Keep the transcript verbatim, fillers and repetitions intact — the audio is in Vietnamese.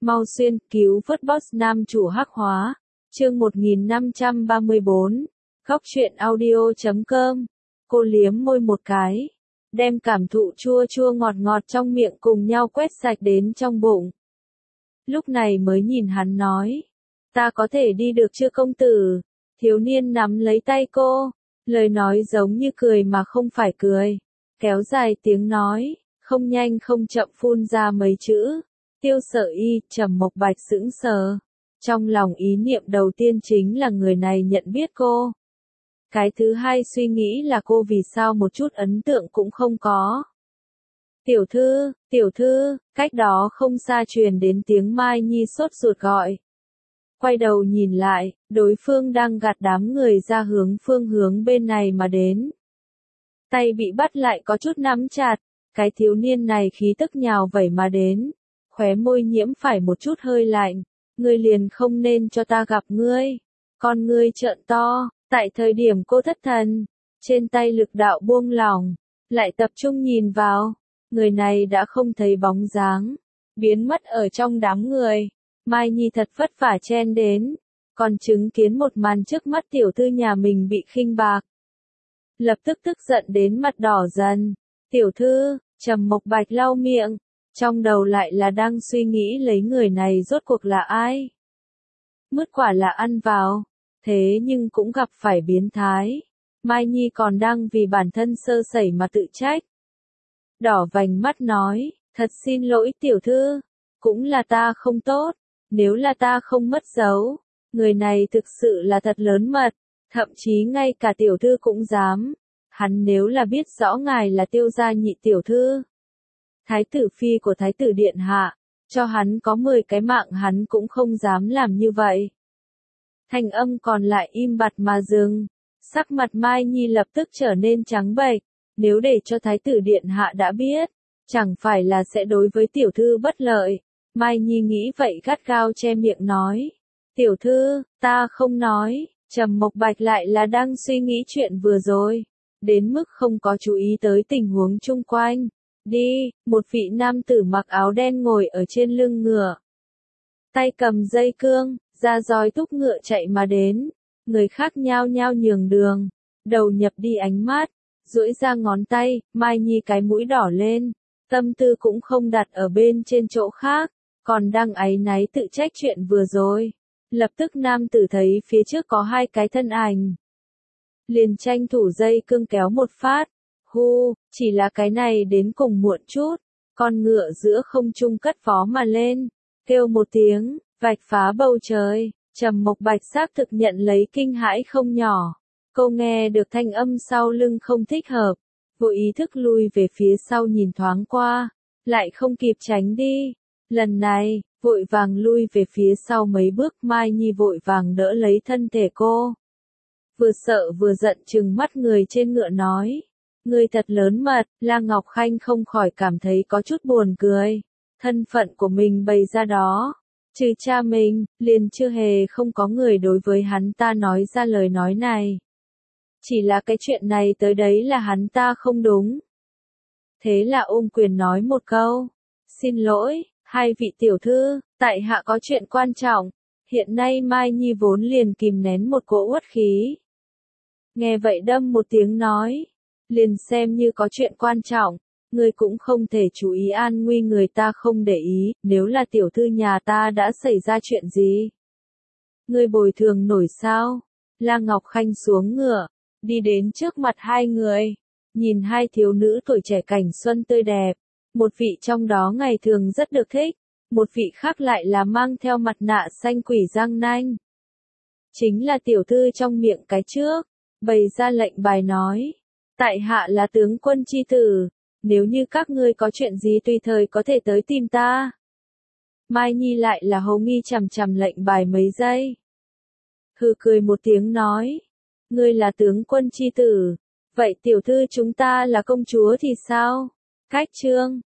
Mau xuyên, cứu vớt boss nam chủ hắc hóa. Chương một nghìn năm trăm ba mươi bốn. Góc truyện audio chấm com. Cô liếm môi một cái, đem cảm thụ chua chua ngọt ngọt trong miệng cùng nhau quét sạch đến trong bụng. Lúc này mới nhìn hắn nói, ta có thể đi được chưa công tử? Thiếu niên nắm lấy tay cô, lời nói giống như cười mà không phải cười, kéo dài tiếng nói, không nhanh không chậm phun ra mấy chữ. Tiêu Sở Y, Trầm Mộc Bạch sững sờ. Trong lòng ý niệm đầu tiên chính là người này nhận biết cô. Cái thứ hai suy nghĩ là cô vì sao một chút ấn tượng cũng không có. Tiểu thư, tiểu thư, cách đó không xa truyền đến tiếng Mai Nhi sốt ruột gọi. Quay đầu nhìn lại, đối phương đang gạt đám người ra hướng phương hướng bên này mà đến. Tay bị bắt lại có chút nắm chặt, cái thiếu niên này khí tức nhào vẩy mà đến. Khóe môi nhiễm phải một chút hơi lạnh, ngươi liền không nên cho ta gặp ngươi. Con ngươi trợn to, tại thời điểm cô thất thần, trên tay lực đạo buông lỏng, lại tập trung nhìn vào, người này đã không thấy bóng dáng, biến mất ở trong đám người. Mai Nhi thật vất vả chen đến, còn chứng kiến một màn trước mắt tiểu thư nhà mình bị khinh bạc. Lập tức tức giận đến mặt đỏ dần, tiểu thư, Trầm Mộc Bạch lau miệng. Trong đầu lại là đang suy nghĩ lấy người này rốt cuộc là ai. Mứt quả là ăn vào, thế nhưng cũng gặp phải biến thái. Mai Nhi còn đang vì bản thân sơ sẩy mà tự trách. Đỏ vành mắt nói, thật xin lỗi tiểu thư, cũng là ta không tốt, nếu là ta không mất dấu, người này thực sự là thật lớn mật, thậm chí ngay cả tiểu thư cũng dám. Hắn nếu là biết rõ ngài là Tiêu gia nhị tiểu thư, Thái tử phi của Thái tử điện hạ, cho hắn có mười cái mạng hắn cũng không dám làm như vậy. Thanh âm còn lại im bặt mà dừng, sắc mặt Mai Nhi lập tức trở nên trắng bệch, nếu để cho Thái tử điện hạ đã biết, chẳng phải là sẽ đối với tiểu thư bất lợi. Mai Nhi nghĩ vậy gắt gao che miệng nói, tiểu thư, ta không nói. Trầm Mộc Bạch lại là đang suy nghĩ chuyện vừa rồi, đến mức không có chú ý tới tình huống chung quanh. Đi, một vị nam tử mặc áo đen ngồi ở trên lưng ngựa. Tay cầm dây cương, ra roi thúc ngựa chạy mà đến. Người khác nhao nhao nhường đường, đầu nhập đi ánh mắt, duỗi ra ngón tay, Mai Nhi cái mũi đỏ lên. Tâm tư cũng không đặt ở bên trên chỗ khác, còn đang áy náy tự trách chuyện vừa rồi. Lập tức nam tử thấy phía trước có hai cái thân ảnh, liền tranh thủ dây cương kéo một phát. Hu, chỉ là cái này đến cùng muộn chút, con ngựa giữa không trung cất phó mà lên, kêu một tiếng, vạch phá bầu trời. Trầm Mộc Bạch xác thực nhận lấy kinh hãi không nhỏ. Cô nghe được thanh âm sau lưng không thích hợp, vô ý thức lui về phía sau nhìn thoáng qua, lại không kịp tránh đi. Lần này, vội vàng lui về phía sau mấy bước. Mai Nhi vội vàng đỡ lấy thân thể cô, vừa sợ vừa giận trừng mắt người trên ngựa nói, ngươi thật lớn mật. La Ngọc Khanh không khỏi cảm thấy có chút buồn cười. Thân phận của mình bày ra đó, trừ cha mình, liền chưa hề không có người đối với hắn ta nói ra lời nói này. Chỉ là cái chuyện này tới đấy là hắn ta không đúng. Thế là ôm quyền nói một câu, xin lỗi, hai vị tiểu thư, tại hạ có chuyện quan trọng. Hiện nay Mai Nhi vốn liền kìm nén một cỗ uất khí. Nghe vậy đâm một tiếng nói, liền xem như có chuyện quan trọng, ngươi cũng không thể chú ý an nguy người ta không để ý, nếu là tiểu thư nhà ta đã xảy ra chuyện gì, ngươi bồi thường nổi sao? La Ngọc Khanh xuống ngựa, đi đến trước mặt hai người, nhìn hai thiếu nữ tuổi trẻ cảnh xuân tươi đẹp, một vị trong đó ngày thường rất được thích, một vị khác lại là mang theo mặt nạ xanh quỷ răng nanh. Chính là tiểu thư trong miệng cái trước, bày ra lệnh bài nói, tại hạ là tướng quân chi tử, nếu như các ngươi có chuyện gì tùy thời có thể tới tìm ta. Mai Nhi lại là hầu nghi chằm chằm lệnh bài mấy giây. Hừ cười một tiếng nói, ngươi là tướng quân chi tử, vậy tiểu thư chúng ta là công chúa thì sao? Cách chương,